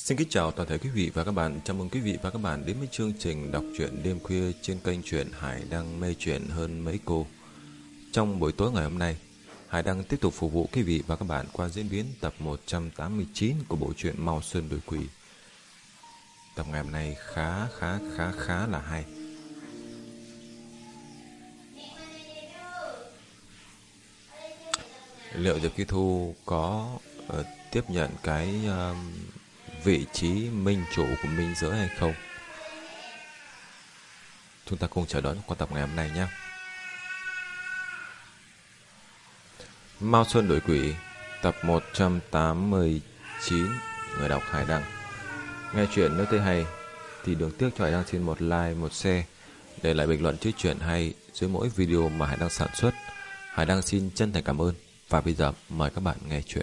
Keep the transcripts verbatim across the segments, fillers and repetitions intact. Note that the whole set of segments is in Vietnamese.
Xin kính chào toàn thể quý vị và các bạn. Chào mừng quý vị và các bạn đến với chương trình đọc truyện đêm khuya trên kênh truyện Hải Đăng mê truyện hơn mấy cô. Trong buổi tối ngày hôm nay, Hải Đăng tiếp tục phục vụ quý vị và các bạn qua diễn biến tập một trăm tám mươi chín của bộ truyện Mao Sơn Đồi Quỷ. Tập ngày hôm nay khá khá khá khá là hay. Liệu Diệp Kỳ Thu có uh, tiếp nhận cái uh, vị trí minh chủ của Minh Giới hay không? Chúng ta cùng chờ đón qua tập ngày hôm nay nhé. Mao Sơn Đồi Quỷ, tập một trăm tám mươi chín. Người đọc Hải Đăng. Nghe chuyện nếu thấy hay thì đừng tiếc cho Hải Đăng xin một like, một share, để lại bình luận chữ chuyện hay dưới mỗi video mà Hải Đăng sản xuất. Hải Đăng xin chân thành cảm ơn. Và bây giờ mời các bạn nghe chuyện.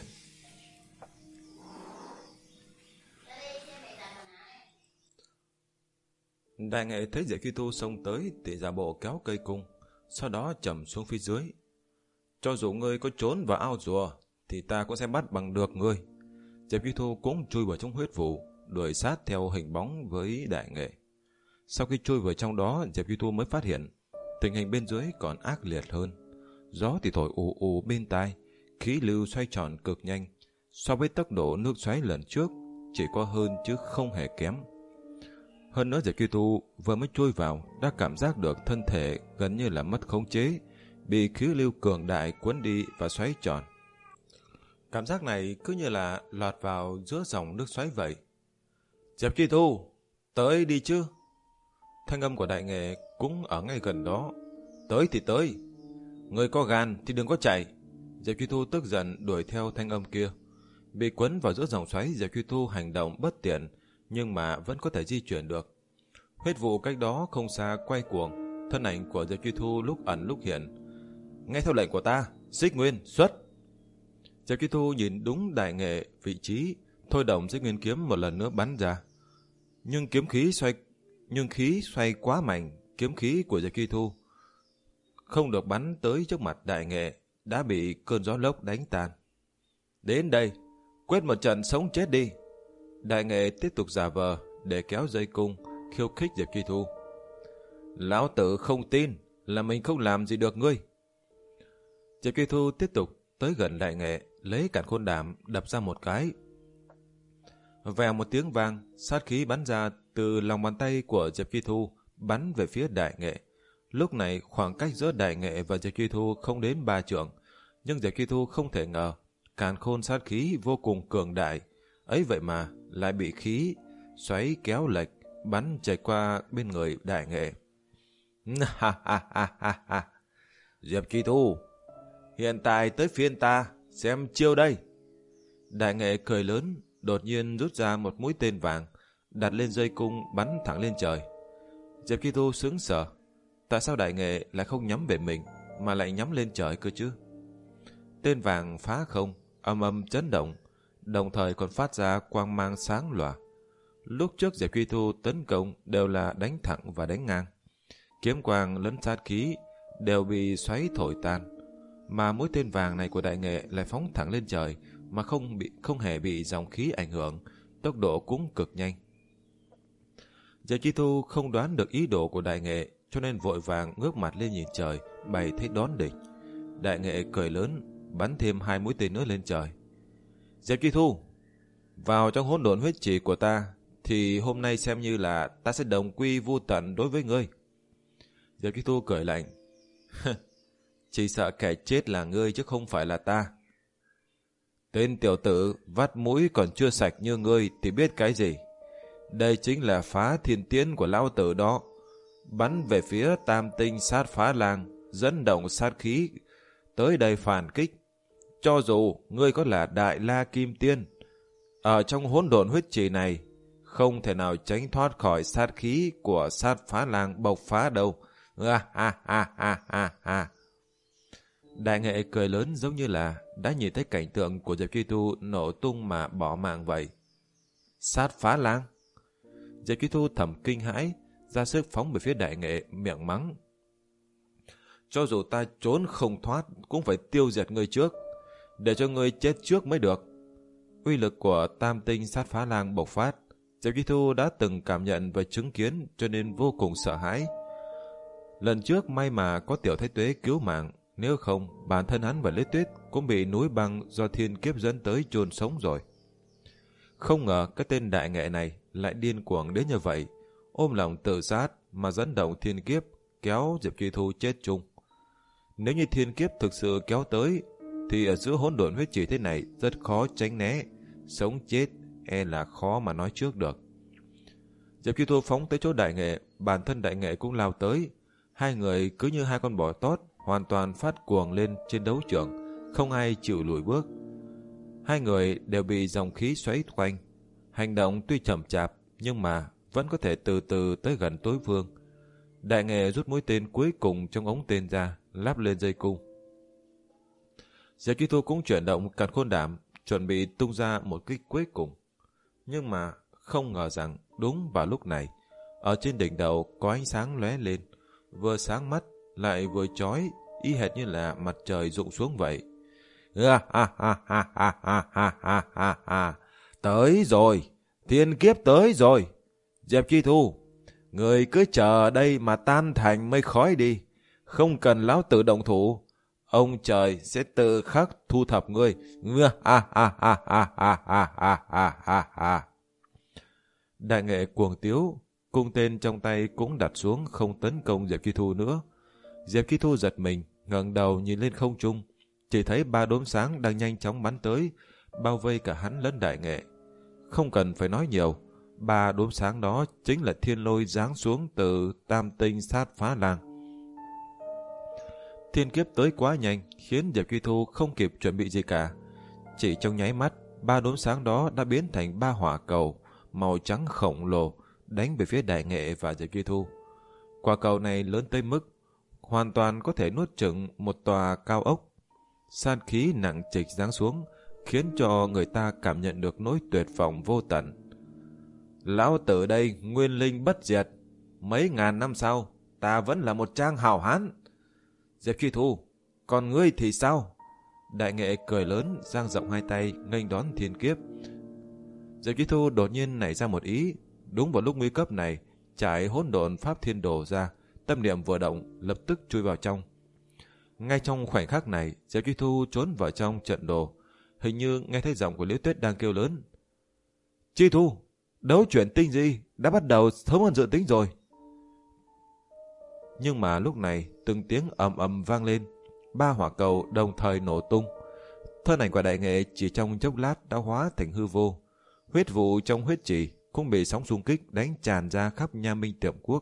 Đại nghệ thấy Diệp Kỳ Thu xông tới thì giả bộ kéo cây cung, sau đó chầm xuống phía dưới. Cho dù ngươi có trốn vào ao rùa thì ta cũng sẽ bắt bằng được ngươi. Diệp Kỳ Thu cũng chui vào trong huyết vụ, đuổi sát theo hình bóng với đại nghệ. Sau khi chui vào trong đó, Diệp Kỳ Thu mới phát hiện tình hình bên dưới còn ác liệt hơn. Gió thì thổi ù ù bên tai, khí lưu xoay tròn cực nhanh, so với tốc độ nước xoáy lần trước chỉ có hơn chứ không hề kém. Hơn nữa, Diệp Kỳ Thu vừa mới chui vào đã cảm giác được thân thể gần như là mất khống chế, bị khí lưu cường đại cuốn đi và xoáy tròn. Cảm giác này cứ như là lọt vào giữa dòng nước xoáy vậy. Diệp Kỳ Thu, tới đi chứ. Thanh âm của đại nghệ cũng ở ngay gần đó. Tới thì tới, người có gan thì đừng có chạy. Diệp Kỳ Thu tức giận đuổi theo thanh âm kia. Bị quấn vào giữa dòng xoáy, Diệp Kỳ Thu hành động bất tiện, nhưng mà vẫn có thể di chuyển được. Huyết vụ cách đó không xa quay cuồng, thân ảnh của Diệp Kỳ Thu lúc ẩn lúc hiện. Nghe theo lệnh của ta, Xích Nguyên xuất. Diệp Kỳ Thu nhìn đúng đại nghệ vị trí, thôi động Xích Nguyên kiếm một lần nữa bắn ra. Nhưng kiếm khí xoay, nhưng khí xoay quá mạnh, kiếm khí của Diệp Kỳ Thu không được bắn tới trước mặt đại nghệ, đã bị cơn gió lốc đánh tan. Đến đây, quyết một trận sống chết đi. Đại nghệ tiếp tục giả vờ để kéo dây cung, khiêu khích Diệp Kỳ Thu. Lão tử không tin là mình không làm gì được ngươi. Diệp Kỳ Thu tiếp tục tới gần đại nghệ, lấy cản khôn đảm đập ra một cái. Vèo một tiếng vang, sát khí bắn ra từ lòng bàn tay của Diệp Kỳ Thu, bắn về phía đại nghệ. Lúc này khoảng cách giữa đại nghệ và Diệp Kỳ Thu không đến ba trượng, nhưng Diệp Kỳ Thu không thể ngờ càn khôn sát khí vô cùng cường đại, ấy vậy mà lại bị khí xoáy kéo lệch, bắn chạy qua bên người đại nghệ. Ha ha ha ha ha. Diệp Kỳ Thu, hiện tại tới phiên ta xem chiêu đây. Đại nghệ cười lớn, đột nhiên rút ra một mũi tên vàng, đặt lên dây cung bắn thẳng lên trời. Diệp Kỳ Thu sững sờ, tại sao đại nghệ lại không nhắm về mình mà lại nhắm lên trời cơ chứ? Tên vàng phá không, âm âm chấn động, đồng thời còn phát ra quang mang sáng lòa. Lúc trước Diệp Kỳ Thu tấn công đều là đánh thẳng và đánh ngang, kiếm quang lẫn sát khí đều bị xoáy thổi tan, mà mũi tên vàng này của đại nghệ lại phóng thẳng lên trời mà không bị không hề bị dòng khí ảnh hưởng, tốc độ cũng cực nhanh. Diệp Kỳ Thu không đoán được ý đồ của đại nghệ, cho nên vội vàng ngước mặt lên nhìn trời, bày thế đón địch. Đại nghệ cười lớn, bắn thêm hai mũi tên nữa lên trời. Diệp Kỳ Thu, vào trong hỗn độn huyết chỉ của ta, thì hôm nay xem như là ta sẽ đồng quy vu tận đối với ngươi. Diệp Kỳ Thu cười lạnh. Chỉ sợ kẻ chết là ngươi chứ không phải là ta. Tên tiểu tử vắt mũi còn chưa sạch như ngươi thì biết cái gì. Đây chính là phá thiên tiến của lão tử đó. Bắn về phía tam tinh sát phá lang, dẫn động sát khí tới đây phản kích. Cho dù ngươi có là đại la kim tiên, ở trong hỗn độn huyết trì này không thể nào tránh thoát khỏi sát khí của sát phá lang bộc phá đâu. Ha ha ha ha ha ha. Đại nghệ cười lớn giống như là đã nhìn thấy cảnh tượng của Diệp Kỳ Thu nổ tung mà bỏ mạng vậy. Sát phá lang? Diệp Kỳ Thu thầm kinh hãi, ra sức phóng về phía đại nghệ, miệng mắng. Cho dù ta trốn không thoát cũng phải tiêu diệt ngươi trước, để cho ngươi chết trước mới được. Uy lực của tam tinh sát phá lang bộc phát. Diệp Chi Thu đã từng cảm nhận và chứng kiến cho nên vô cùng sợ hãi. Lần trước may mà có Tiểu Thái Tuế cứu mạng, nếu không bản thân hắn và Liễu Tuyết cũng bị núi băng do thiên kiếp dẫn tới chôn sống rồi. Không ngờ cái tên đại nghệ này lại điên cuồng đến như vậy, ôm lòng tự sát mà dẫn động thiên kiếp kéo Diệp Chi Thu chết chung. Nếu như thiên kiếp thực sự kéo tới thì ở giữa hỗn độn huyết chỉ thế này rất khó tránh né, sống chết e là khó mà nói trước được. Diệp Chi Thu phóng tới chỗ đại nghệ, bản thân đại nghệ cũng lao tới. Hai người cứ như hai con bò tót, hoàn toàn phát cuồng lên trên đấu trường, không ai chịu lùi bước. Hai người đều bị dòng khí xoáy quanh. Hành động tuy chậm chạp, nhưng mà vẫn có thể từ từ tới gần đối phương. Đại nghệ rút mũi tên cuối cùng trong ống tên ra, lắp lên dây cung. Diệp Chi Thu cũng chuyển động càn khôn đảm, chuẩn bị tung ra một kích cuối cùng. Nhưng mà không ngờ rằng đúng vào lúc này, ở trên đỉnh đầu có ánh sáng lóe lên, vừa sáng mắt lại vừa chói, y hệt như là mặt trời rụng xuống vậy. Ha ha ha ha ha ha ha ha ha. Tới rồi, thiên kiếp tới rồi. Diệp Chi Thu, người cứ chờ ở đây mà tan thành mây khói đi, không cần lão tử động thủ, ông trời sẽ tự khắc thu thập ngươi. Ha ha ha ha ha ha ha ha ha ha. Đại nghệ cuồng tiếu, cung tên trong tay cũng đặt xuống không tấn công Diệp Chi Thu nữa. Diệp Chi Thu giật mình, ngẩng đầu nhìn lên không trung, chỉ thấy ba đốm sáng đang nhanh chóng bắn tới, bao vây cả hắn lẫn đại nghệ. Không cần phải nói nhiều, ba đốm sáng đó chính là thiên lôi giáng xuống từ tam tinh sát phá lang. Thiên kiếp tới quá nhanh, khiến Diệp Chi Thu không kịp chuẩn bị gì cả. Chỉ trong nháy mắt, ba đốm sáng đó đã biến thành ba hỏa cầu màu trắng khổng lồ đánh về phía đại nghệ và Diệp Chi Thu. Quả cầu này lớn tới mức hoàn toàn có thể nuốt chửng một tòa cao ốc. San khí nặng trịch giáng xuống, khiến cho người ta cảm nhận được nỗi tuyệt vọng vô tận. Lão tử đây nguyên linh bất diệt, mấy ngàn năm sau ta vẫn là một trang hào hán. Diệp Chi Thu, còn ngươi thì sao? Đại nghệ cười lớn, dang rộng hai tay nghênh đón thiên kiếp. Diệp Chi Thu đột nhiên nảy ra một ý. Đúng vào lúc nguy cấp này, trải hỗn độn pháp thiên đồ ra, tâm niệm vừa động, lập tức chui vào trong. Ngay trong khoảnh khắc này, Diệp Chi Thu trốn vào trong trận đồ, hình như nghe thấy giọng của Liễu Tuyết đang kêu lớn. Chi Thu, đấu chuyển tinh gì đã bắt đầu sớm hơn dự tính rồi. Nhưng mà lúc này, từng tiếng ầm ầm vang lên, ba hỏa cầu đồng thời nổ tung. Thân ảnh của đại nghệ chỉ trong chốc lát đã hóa thành hư vô. Huyết vụ trong huyết trì cũng bị sóng xung kích đánh tràn ra khắp Nha Minh Tiệm Quốc.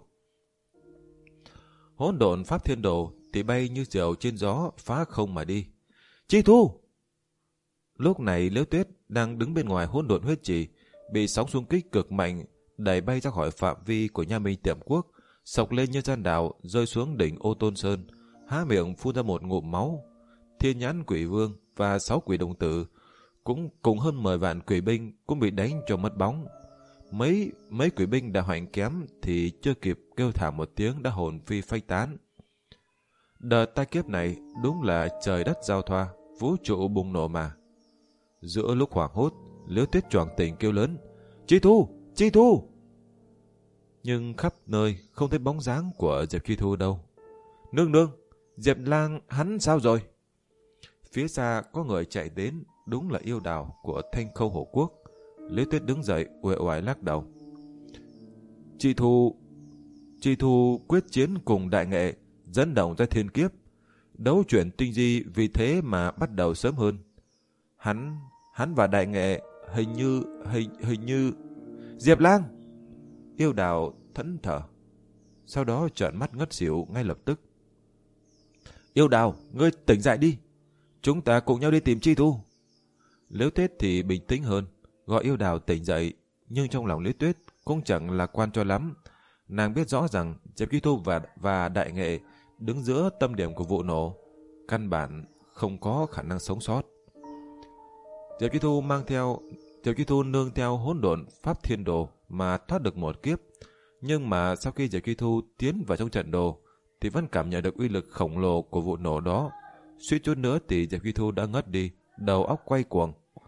Hỗn độn pháp thiên đồ thì bay như diều trên gió, phá không mà đi. Chi Thu! Lúc này Liễu Tuyết đang đứng bên ngoài hỗn độn huyết trì, bị sóng xung kích cực mạnh đẩy bay ra khỏi phạm vi của Nha Minh Tiệm Quốc, sộc lên như gian đạo, rơi xuống đỉnh Ô Tôn Sơn, há miệng phun ra một ngụm máu. Thiên Nhãn Quỷ Vương và sáu quỷ đồng tử cũng cùng hơn mười vạn quỷ binh cũng bị đánh cho mất bóng. Mấy mấy quỷ binh đã hoành kém thì chưa kịp kêu thảm một tiếng đã hồn phi phách tán. Đợt tai kiếp này đúng là trời đất giao thoa, vũ trụ bùng nổ mà. Giữa lúc hoảng hốt, Liễu Tuyết choàng tỉnh kêu lớn, Chi Thu, Chi Thu! Nhưng khắp nơi không thấy bóng dáng của Diệp Chi Thu đâu. Nương nương, Diệp Lang hắn sao rồi? Phía xa có người chạy đến, đúng là yêu đào của Thanh Khâu Hổ Quốc. Liễu Tuyết đứng dậy, uể oải lắc đầu. Chi Thu, Chi Thu quyết chiến cùng đại nghệ, dẫn động ra thiên kiếp. Đấu chuyển tinh di vì thế mà bắt đầu sớm hơn. Hắn, hắn và đại nghệ hình như, hình, hình như... Diệp Lang! Yêu đào thẫn thờ, sau đó trợn mắt ngất xỉu ngay lập tức. Yêu đào, ngươi tỉnh dậy đi, chúng ta cùng nhau đi tìm Chi Thu. Liễu Tuyết thì bình tĩnh hơn, gọi yêu đào tỉnh dậy, nhưng trong lòng Liễu Tuyết cũng chẳng lạc quan cho lắm. Nàng biết rõ rằng Diệp Chi Thu và, và đại nghệ đứng giữa tâm điểm của vụ nổ, căn bản không có khả năng sống sót. Diệp Chi Thu mang theo Diệp Chi Thu nương theo hỗn độn pháp thiên đồ mà thoát được một kiếp. Nhưng mà sau khi Diệp Chi Thu tiến vào trong trận đồ thì vẫn cảm nhận được uy lực khổng lồ của vụ nổ đó. Suýt chút nữa thì Diệp Chi Thu đã ngất đi, đầu óc quay cuồng.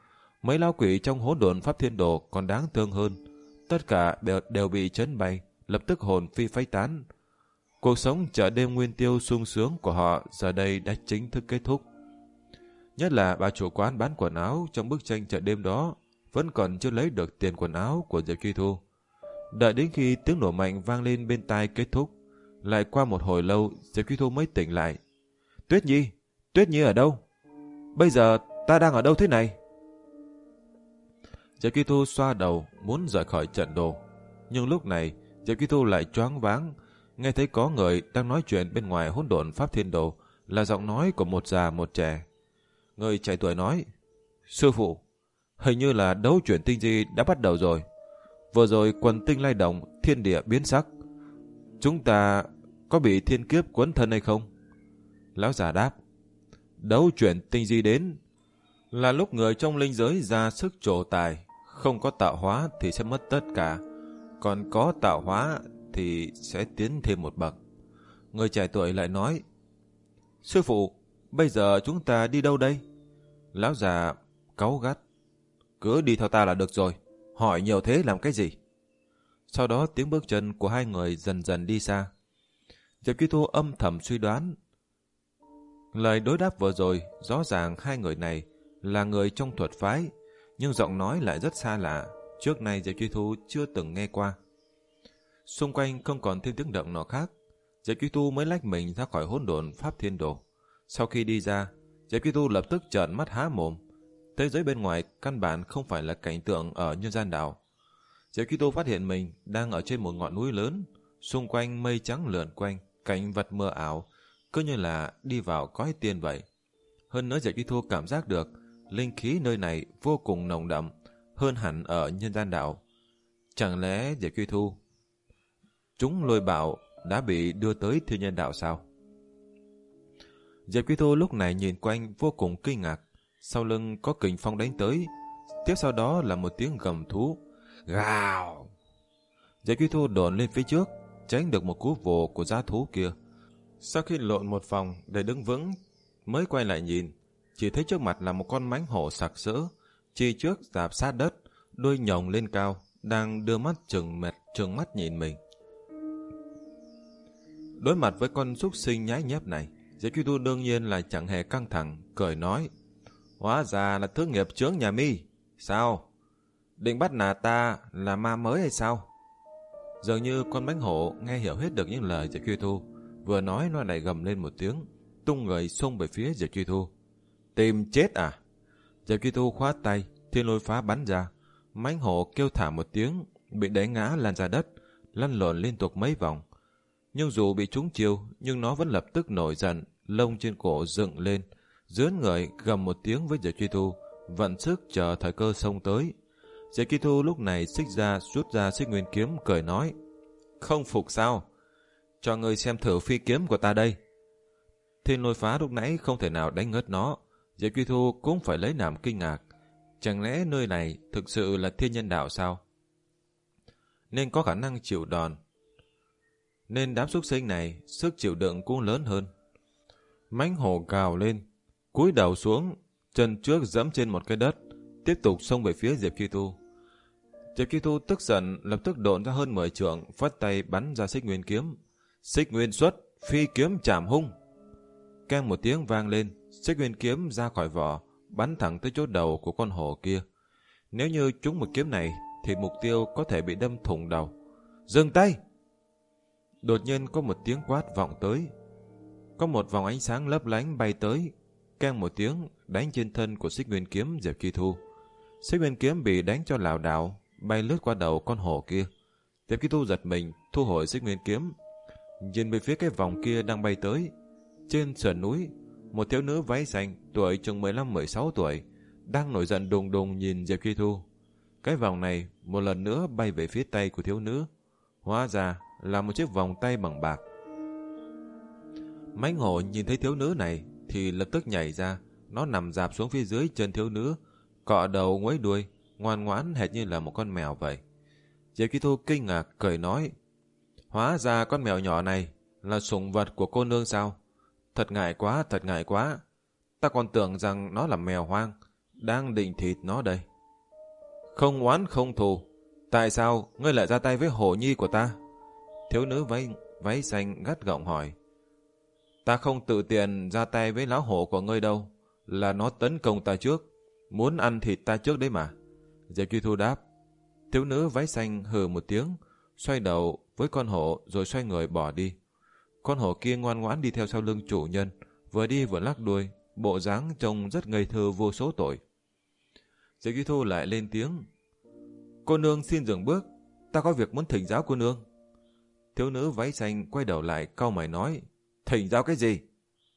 Mấy lão quỷ trong hỗn độn pháp thiên đồ còn đáng thương hơn. Tất cả đều, đều bị chấn bay, lập tức hồn phi phách tán. Cuộc sống chợ đêm nguyên tiêu sung sướng của họ giờ đây đã chính thức kết thúc. Nhất là bà chủ quán bán quần áo trong bức tranh chợ đêm đó vẫn còn chưa lấy được tiền quần áo của Diệp Truy Thu. Đợi đến khi tiếng nổ mạnh vang lên bên tai kết thúc, lại qua một hồi lâu Diệp Truy Thu mới tỉnh lại. Tuyết Nhi, Tuyết Nhi ở đâu? Bây giờ ta đang ở đâu thế này? Diệp Truy Thu xoa đầu muốn rời khỏi trận đồ, nhưng lúc này Diệp Truy Thu lại choáng váng, nghe thấy có người đang nói chuyện bên ngoài hỗn độn pháp thiên đồ, là giọng nói của một già một trẻ. Người trẻ tuổi nói: Sư phụ, hình như là đấu chuyển tinh di đã bắt đầu rồi. Vừa rồi quần tinh lay động, thiên địa biến sắc. Chúng ta có bị thiên kiếp cuốn thân hay không? Lão già đáp: Đấu chuyển tinh di đến là lúc người trong linh giới ra sức trổ tài. Không có tạo hóa thì sẽ mất tất cả, còn có tạo hóa thì sẽ tiến thêm một bậc. Người trẻ tuổi lại nói: Sư phụ, bây giờ chúng ta đi đâu đây? Lão già cáu gắt: Cứ đi theo ta là được rồi, hỏi nhiều thế làm cái gì? Sau đó tiếng bước chân của hai người dần dần đi xa. Diệp Truy Thu âm thầm suy đoán, lời đối đáp vừa rồi rõ ràng hai người này là người trong thuật phái, nhưng giọng nói lại rất xa lạ, trước nay Diệp Truy Thu chưa từng nghe qua. Xung quanh không còn thêm tiếng động nào khác, Diệp Truy Thu mới lách mình ra khỏi hỗn độn pháp thiên đồ. Sau khi đi ra, Diệp Truy Thu lập tức trợn mắt há mồm. Thế giới bên ngoài căn bản không phải là cảnh tượng ở nhân gian đảo. Diệp Truy Thu phát hiện mình đang ở trên một ngọn núi lớn, xung quanh mây trắng lượn quanh, cảnh vật mơ ảo, cứ như là đi vào cõi tiên vậy. Hơn nữa Diệp Truy Thu cảm giác được linh khí nơi này vô cùng nồng đậm, hơn hẳn ở nhân gian đảo. Chẳng lẽ Diệp Truy Thu chúng lôi bảo đã bị đưa tới thiên nhân đạo sao? Diệp Truy Thu lúc này nhìn quanh vô cùng kinh ngạc. Sau lưng có kình phong đánh tới, tiếp sau đó là một tiếng gầm thú. Gào! Diệp Truy Thu đồn lên phía trước, tránh được một cú vồ của dã thú kia. Sau khi lộn một vòng để đứng vững, mới quay lại nhìn, chỉ thấy trước mặt là một con mãnh hổ sặc sỡ, chi trước rạp sát đất, đuôi nhồng lên cao, đang đưa mắt trừng mệt trừng mắt nhìn mình. Đối mặt với con súc sinh nhái nhép này, Diệp Truy Thu đương nhiên là chẳng hề căng thẳng, cười nói: Hóa ra là thứ nghiệp chướng nhà mi. Sao? Định bắt nạt ta là ma mới hay sao? Dường như con mãnh hổ nghe hiểu hết được những lời Diệp Truy Thu, vừa nói nó lại gầm lên một tiếng, tung người xông về phía Diệp Truy Thu. Tìm chết à? Diệp Truy Thu khoát tay, thiên lôi phá bắn ra. Mãnh hổ kêu thả một tiếng, bị đẩy ngã lan ra đất, lăn lộn liên tục mấy vòng. Nhưng dù bị trúng chiêu, nhưng nó vẫn lập tức nổi giận, lông trên cổ dựng lên, dướn người gầm một tiếng với Diệp Truy Thu, vận sức chờ thời cơ xông tới. Diệp Truy Thu lúc này xích ra, rút ra xích nguyên kiếm, cười nói: Không phục sao? Cho ngươi xem thử phi kiếm của ta đây. Thiên lôi phá lúc nãy không thể nào đánh ngất nó, Diệp Truy Thu cũng phải lấy làm kinh ngạc. Chẳng lẽ nơi này thực sự là thiên nhân đạo sao? Nên có khả năng chịu đòn, nên đám súc sinh này sức chịu đựng cũng lớn hơn. Mãnh hổ gào lên, cúi đầu xuống, chân trước giẫm trên một cái đất, tiếp tục xông về phía Diệp Truy Thu. Diệp Truy Thu tức giận, lập tức độn ra hơn mười trượng, phất tay bắn ra xích nguyên kiếm. Xích nguyên xuất, phi kiếm chạm hung. Keng một tiếng vang lên, xích nguyên kiếm ra khỏi vỏ, bắn thẳng tới chỗ đầu của con hổ kia. Nếu như trúng một kiếm này, thì mục tiêu có thể bị đâm thủng đầu. Dừng tay! Đột nhiên có một tiếng quát vọng tới. Có một vòng ánh sáng lấp lánh bay tới, keng một tiếng đánh trên thân của xích nguyên kiếm Diệp Truy Thu. Xích nguyên kiếm bị đánh cho lảo đảo, bay lướt qua đầu con hổ kia. Diệp Truy Thu giật mình, thu hồi xích nguyên kiếm, nhìn về phía cái vòng kia đang bay tới. Trên sườn núi, một thiếu nữ váy xanh, tuổi chừng mười lăm mười sáu tuổi, đang nổi giận đùng đùng nhìn Diệp Truy Thu. Cái vòng này một lần nữa bay về phía tay của thiếu nữ, hóa ra là một chiếc vòng tay bằng bạc. Mãnh hổ nhìn thấy thiếu nữ này thì lập tức nhảy ra, nó nằm rạp xuống phía dưới chân thiếu nữ, cọ đầu nguấy đuôi, ngoan ngoãn hệt như là một con mèo vậy. Diệp Truy Thu kinh ngạc cười nói: Hóa ra con mèo nhỏ này là sủng vật của cô nương sao? Thật ngại quá, thật ngại quá. Ta còn tưởng rằng nó là mèo hoang, đang định thịt nó đây. Không oán không thù, tại sao ngươi lại ra tay với hổ nhi của ta? Thiếu nữ váy, váy xanh gắt gỏng hỏi. Ta không tự tiện ra tay với lão hổ của ngươi đâu, là nó tấn công ta trước, muốn ăn thịt ta trước đấy mà. Diệp Chi Thu đáp. Thiếu nữ váy xanh hừ một tiếng, xoay đầu với con hổ rồi xoay người bỏ đi. Con hổ kia ngoan ngoãn đi theo sau lưng chủ nhân, vừa đi vừa lắc đuôi, bộ dáng trông rất ngây thơ vô số tội. Diệp Chi Thu lại lên tiếng. Cô nương xin dừng bước, ta có việc muốn thỉnh giáo cô nương. Thiếu nữ váy xanh quay đầu lại cau mày nói. Thỉnh giáo cái gì?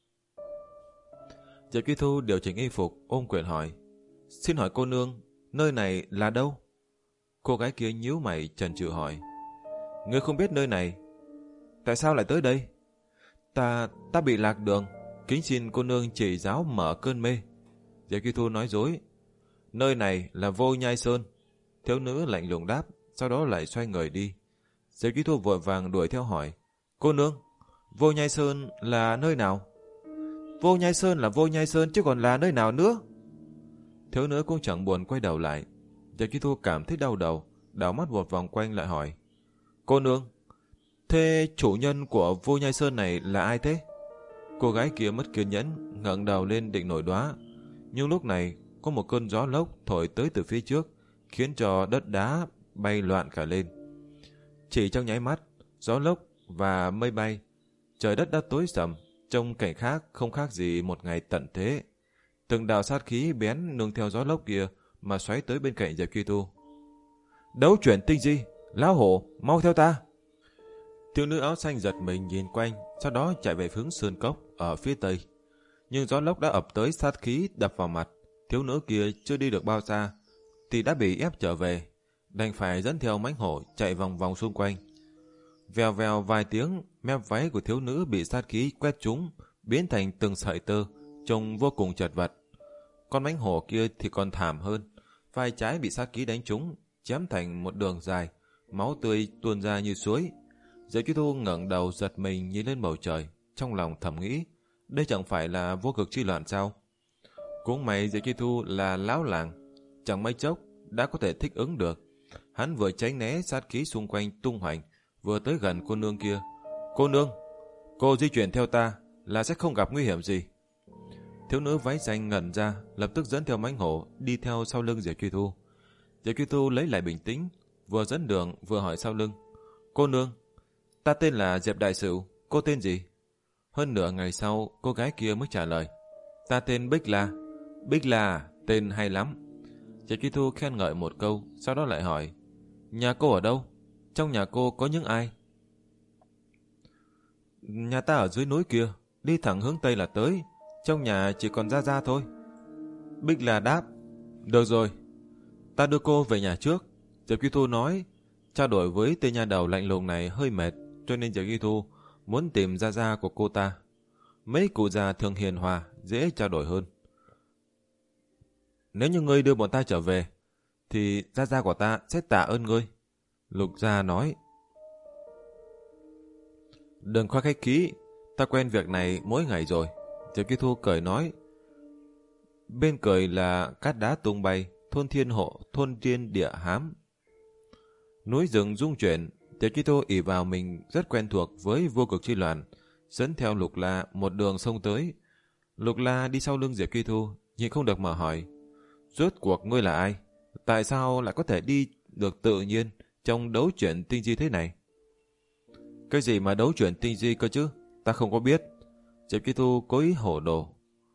Diệp Chi Thu điều chỉnh y phục, ôm quyền hỏi. Xin hỏi cô nương, nơi này là đâu? Cô gái kia nhíu mày chần chừ hỏi. Ngươi không biết nơi này, tại sao lại tới đây? Ta, ta bị lạc đường, kính xin cô nương chỉ giáo mở cơn mê. Diệp Chi Thu nói dối. Nơi này là Vô Nhai Sơn. Thiếu nữ lạnh lùng đáp, sau đó lại xoay người đi. Diệp Chi Thu vội vàng đuổi theo hỏi. Cô nương, Vô Nhai Sơn là nơi nào? Vô Nhai Sơn là Vô Nhai Sơn chứ còn là nơi nào nữa? Thiếu nữ cũng chẳng buồn quay đầu lại. Diệp Chi Thu cảm thấy đau đầu, đảo mắt một vòng quanh lại hỏi. Cô nương, thế chủ nhân của Vô Nhai Sơn này là ai thế? Cô gái kia mất kiên nhẫn, ngẩng đầu lên định nổi đoá. Nhưng lúc này có một cơn gió lốc thổi tới từ phía trước, khiến cho đất đá bay loạn cả lên. Chỉ trong nháy mắt, gió lốc và mây bay, trời đất đã tối sầm, trông cảnh khác không khác gì một ngày tận thế. Từng đạo sát khí bén nương theo gió lốc kia mà xoáy tới bên cạnh Diệp Chi Thu. Đấu chuyển tinh di, lão hổ, mau theo ta. Thiếu nữ áo xanh giật mình nhìn quanh, sau đó chạy về hướng sơn cốc ở phía tây. Nhưng gió lốc đã ập tới, sát khí đập vào mặt. Thiếu nữ kia chưa đi được bao xa thì đã bị ép trở về, đành phải dẫn theo mãnh hổ chạy vòng vòng xung quanh. Vèo vèo vài tiếng, mép váy của thiếu nữ bị sát khí quét trúng, biến thành từng sợi tơ, trông vô cùng chật vật. Con mãnh hổ kia thì còn thảm hơn, vai trái bị sát khí đánh trúng, chém thành một đường dài, máu tươi tuôn ra như suối. Diệp Chi Thu ngẩng đầu giật mình nhìn lên bầu trời, trong lòng thầm nghĩ, đây chẳng phải là vô cực chi loạn sao? Cũng may Diệp Chi Thu là lão làng, chẳng mấy chốc đã có thể thích ứng được. Hắn vừa tránh né sát khí xung quanh tung hoành, vừa tới gần cô nương kia. Cô nương, cô di chuyển theo ta là sẽ không gặp nguy hiểm gì. Thiếu nữ váy xanh ngẩn ra, lập tức dẫn theo mãnh hổ đi theo sau lưng Diệp Chi Thu. Diệp Chi Thu lấy lại bình tĩnh, vừa dẫn đường vừa hỏi sau lưng. Cô nương, ta tên là Diệp Đại Sửu, cô tên gì? Hơn nửa ngày sau, cô gái kia mới trả lời. Ta tên Bích La. Bích La, tên hay lắm. Diệp Chi Thu khen ngợi một câu, sau đó lại hỏi. Nhà cô ở đâu? Trong nhà cô có những ai? Nhà ta ở dưới núi kia, đi thẳng hướng Tây là tới. Trong nhà chỉ còn Gia Gia thôi. Bích La đáp. Được rồi, ta đưa cô về nhà trước. Diệp Chi Thu nói. Trao đổi với tên nha đầu lạnh lùng này hơi mệt, cho nên Diệp Chi Thu muốn tìm Gia Gia của cô ta. Mấy cụ già thường hiền hòa, dễ trao đổi hơn. Nếu như ngươi đưa bọn ta trở về, thì Gia Gia của ta sẽ tạ ơn ngươi. Lục Gia nói. Đừng khoa khách khí, ta quen việc này mỗi ngày rồi. Diệp Chi Thu cười nói. Bên cười là cát đá tung bay, thôn thiên hộ, thôn thiên địa hám. Núi rừng rung chuyển, Diệp Chi Thu ỷ vào mình rất quen thuộc với vô cực chi loạn, dẫn theo Lục La một đường sông tới. Lục La đi sau lưng Diệp Chi Thu, nhưng không được mở hỏi. Rốt cuộc ngươi là ai? Tại sao lại có thể đi được tự nhiên trong đấu chuyển tinh di thế này? Cái gì mà đấu chuyển tinh di cơ chứ? Ta không có biết. Diệp Chi Thu cố ý hổ đồ.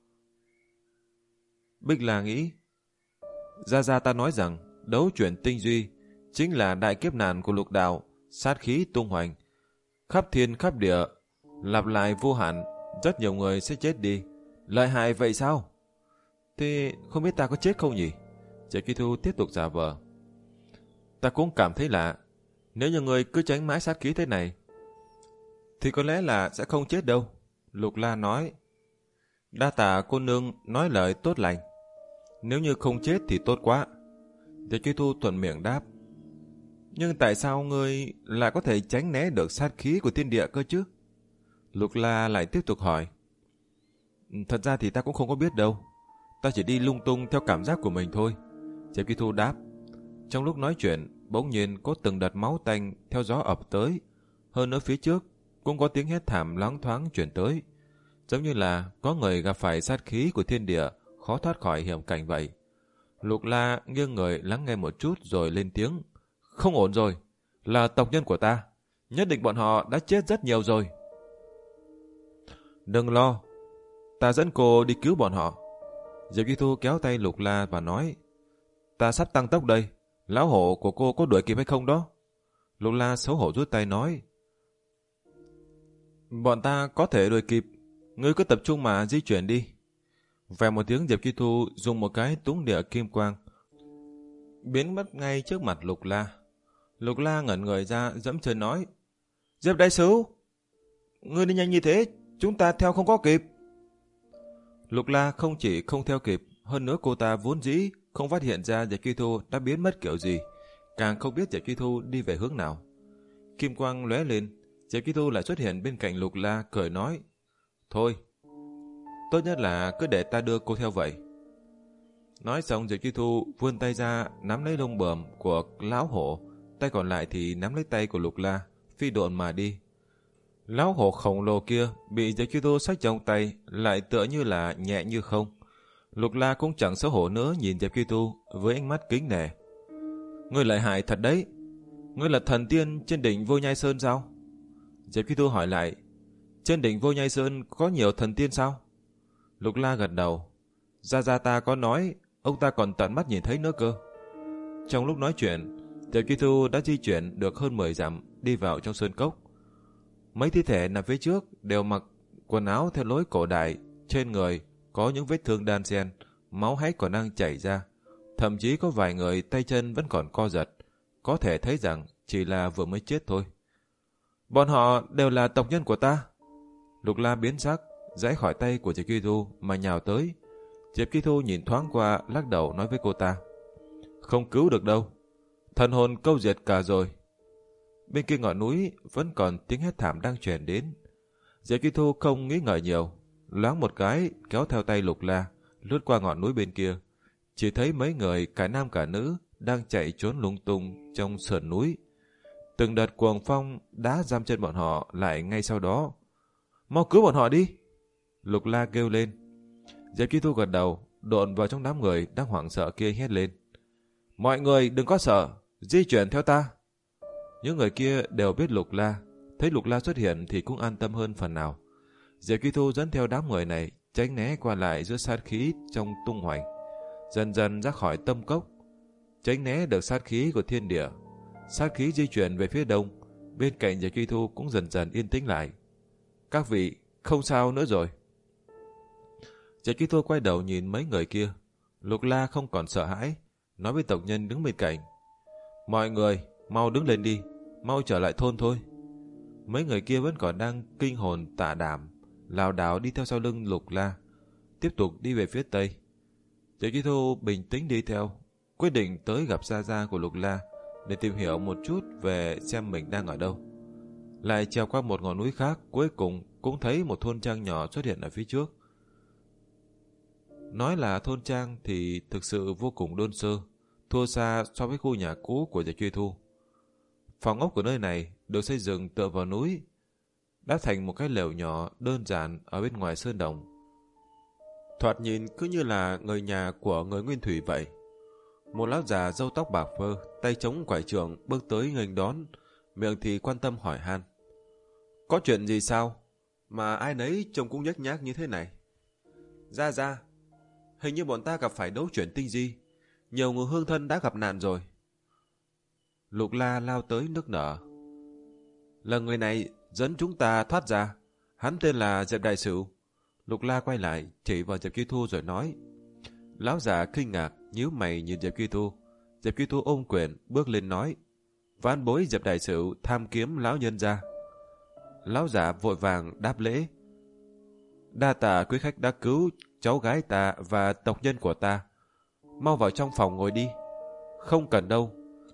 Bích La nghĩ. Gia Gia ta nói rằng đấu chuyển tinh duy chính là đại kiếp nạn của lục đạo, sát khí tung hoành, khắp thiên khắp địa, lặp lại vô hạn, rất nhiều người sẽ chết đi. Lợi hại vậy sao? Thì không biết ta có chết không nhỉ? Diệp Chi Thu tiếp tục giả vờ. Ta cũng cảm thấy lạ. Nếu như người cứ tránh mãi sát khí thế này, thì có lẽ là sẽ không chết đâu. Lục La nói. Đa tạ cô nương nói lời tốt lành. Nếu như không chết thì tốt quá. Diệp Chi Thu thuận miệng đáp. Nhưng tại sao ngươi lại có thể tránh né được sát khí của thiên địa cơ chứ? Lục La lại tiếp tục hỏi. Thật ra thì ta cũng không có biết đâu. Ta chỉ đi lung tung theo cảm giác của mình thôi. Diệp Chi Thu đáp. Trong lúc nói chuyện, bỗng nhiên có từng đợt máu tanh theo gió ập tới. Hơn nữa phía trước cũng có tiếng hét thảm loáng thoáng chuyển tới, giống như là có người gặp phải sát khí của thiên địa, khó thoát khỏi hiểm cảnh vậy. Lục La nghiêng người lắng nghe một chút rồi lên tiếng. Không ổn rồi, là tộc nhân của ta. Nhất định bọn họ đã chết rất nhiều rồi. Đừng lo, ta dẫn cô đi cứu bọn họ. Diệp Duy Thu kéo tay Lục La và nói, ta sắp tăng tốc đây, lão hổ của cô có đuổi kịp hay không đó? Lục La xấu hổ rút tay nói, bọn ta có thể đuổi kịp, ngươi cứ tập trung mà di chuyển đi. Về một tiếng, Diệp Duy Thu dùng một cái túng địa kim quang biến mất ngay trước mặt Lục La. Lục La ngẩn người ra dẫm chân nói, Diệp đại sứ, ngươi đi nhanh như thế, chúng ta theo không có kịp. Lục La không chỉ không theo kịp, hơn nữa cô ta vốn dĩ không phát hiện ra Diệp Duy Thu đã biến mất kiểu gì, càng không biết Diệp Duy Thu đi về hướng nào. Kim quang lóe lên, Diệp Duy Thu lại xuất hiện bên cạnh Lục La, cười nói, thôi, tốt nhất là cứ để ta đưa cô theo vậy. Nói xong, Diệp Duy Thu vươn tay ra nắm lấy lông bờm của lão hổ, tay còn lại thì nắm lấy tay của Lục La, phi độn mà đi. Lão hổ khổng lồ kia bị Diệp Duy Thu xách trong tay lại tựa như là nhẹ như không. Lục La cũng chẳng xấu hổ nữa, nhìn Diệp Duy Thu với ánh mắt kính nể. Ngươi lợi hại thật đấy, ngươi là thần tiên trên đỉnh Vô Nhai Sơn sao? Diệp Duy Thu hỏi lại, trên đỉnh Vô Nhai Sơn có nhiều thần tiên sao? Lục La gật đầu, Gia Gia ta có nói, ông ta còn tận mắt nhìn thấy nữa cơ. Trong lúc nói chuyện, Diệp Duy Thu đã di chuyển được hơn mười dặm đi vào trong sơn cốc. Mấy thi thể nằm phía trước đều mặc quần áo theo lối cổ đại, trên người có những vết thương đan xen, máu hết còn đang chảy ra. Thậm chí có vài người tay chân vẫn còn co giật, có thể thấy rằng chỉ là vừa mới chết thôi. Bọn họ đều là tộc nhân của ta. Lục La biến sắc, giãy khỏi tay của Diệp Duy Thu mà nhào tới. Diệp Duy Thu nhìn thoáng qua, lắc đầu nói với cô ta, không cứu được đâu, thần hồn câu diệt cả rồi. Bên kia ngọn núi vẫn còn tiếng hét thảm đang truyền đến. Diệp Duy Thu không nghĩ ngợi nhiều, loáng một cái kéo theo tay Lục La lướt qua ngọn núi bên kia. Chỉ thấy mấy người cả nam cả nữ đang chạy trốn lung tung trong sườn núi. Từng đợt cuồng phong đá giam chân bọn họ lại ngay sau đó. Mau cứu bọn họ đi, Lục La kêu lên. Diệp Duy Thu gật đầu, độn vào trong đám người đang hoảng sợ kia hét lên, mọi người đừng có sợ, di chuyển theo ta. Những người kia đều biết Lục La, thấy Lục La xuất hiện thì cũng an tâm hơn phần nào. Diệp Duy Thu dẫn theo đám người này tránh né qua lại giữa sát khí trong tung hoành, dần dần ra khỏi tâm cốc, tránh né được sát khí của thiên địa. Sát khí di chuyển về phía đông, bên cạnh Diệp Duy Thu cũng dần dần yên tĩnh lại. Các vị không sao nữa rồi. Diệp Duy Thu quay đầu nhìn mấy người kia. Lục La không còn sợ hãi, nói với tộc nhân đứng bên cạnh, mọi người mau đứng lên đi, mau trở lại thôn thôi. Mấy người kia vẫn còn đang kinh hồn tả đảm, lảo đảo đi theo sau lưng Lục La, tiếp tục đi về phía tây. Diệp Duy Thu bình tĩnh đi theo, quyết định tới gặp Gia Gia của Lục La để tìm hiểu một chút về xem mình đang ở đâu. Lại trèo qua một ngọn núi khác, cuối cùng cũng thấy một thôn trang nhỏ xuất hiện ở phía trước. Nói là thôn trang thì thực sự vô cùng đơn sơ, thua xa so với khu nhà cũ của Diệp Duy Thu. Phòng ốc của nơi này được xây dựng tựa vào núi, đã thành một cái lều nhỏ đơn giản ở bên ngoài sơn đồng. Thoạt nhìn cứ như là người nhà của người Nguyên Thủy vậy. Một lão già râu tóc bạc phơ, tay chống quải trượng bước tới nghênh đón, miệng thì quan tâm hỏi han. Có chuyện gì sao? Mà ai nấy trông cũng nhếch nhác như thế này. Ra ra, hình như bọn ta gặp phải đấu chuyển tinh di, nhiều người hương thân đã gặp nạn rồi. Lục La lao tới nức nở. Là người này dẫn chúng ta thoát ra, hắn tên là Diệp Đại Sửu. Lục La quay lại chỉ vào Diệp Duy Thu rồi nói. Lão già kinh ngạc nhíu mày nhìn Diệp Duy Thu. Diệp Duy Thu ôm quyền bước lên nói, vãn bối Diệp Đại Sửu tham kiếm lão nhân gia. Lão già vội vàng đáp lễ. Đa tạ quý khách đã cứu cháu gái ta và tộc nhân của ta. Mau vào trong phòng ngồi đi. Không cần đâu.